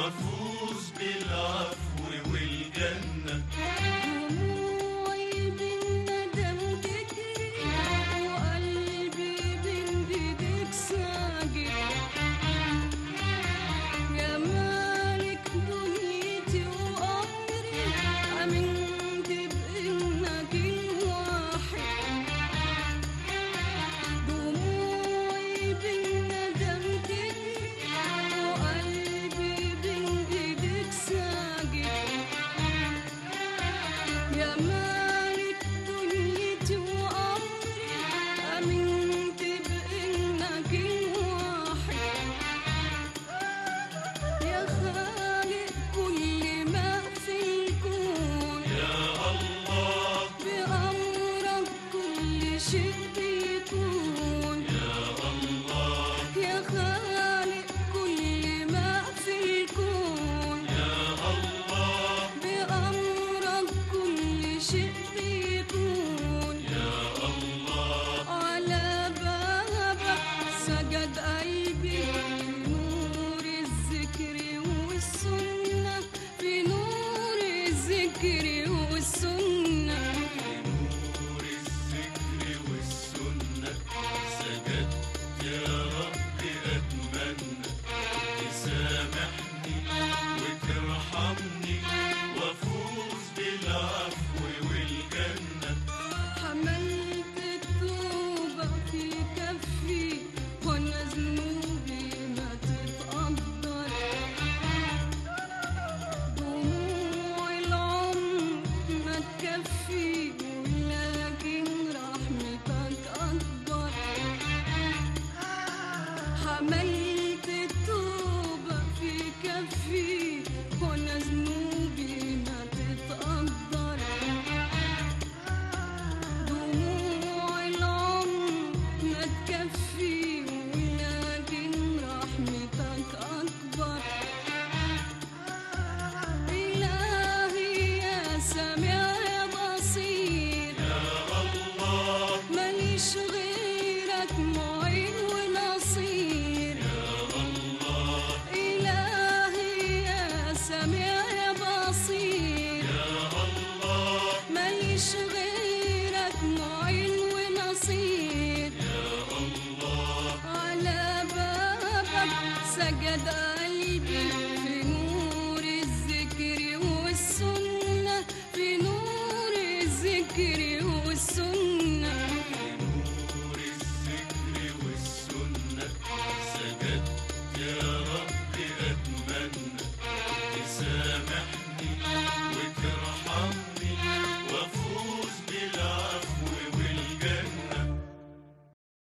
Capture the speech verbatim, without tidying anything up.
وافوز بالعفو والجنة. دموعي بالندم تجري وقلبي بين ايديك ساجد، يا مالك دنيتي وأمري آمنت بإنك الواحد. دموعي بالندم تجري وقلبي بين ايديك ساجد، يا مالك دنيتي وأمري آمنت بإنك الواحد. يا خالق كل ما في الكون، يا الله بأمرك كل شيء بيكون. يا الله يا خالق كل ما في الكون، يا الله بأمرك كل شيء بيكون. يا الله على بابك سجد قلبي في نور الذكر والسنة، في نور الذكر والسنة. نور الذكر والسنة سجدت يا رب أتمنى تسامحني وترحمني وافوز بالعفو والجنة. حملت التوبة في كفي وانا ذنوبي ما تتقدر، دموع العمر ما تكفي ولكن رحمتك أكبر. حملت التوبة في كفي وانا ذنوبي ما تتقدر، دموع العمر ما تكفي ولكن رحمتك أكبر. إلهي يا سميع يا بصير، يا الله ماليش غيرك معين ونصير. يا الله إلهي يا سميع يا بصير، يا الله ماليش غيرك معين ونصير. يا الله على بابك سجد قلبي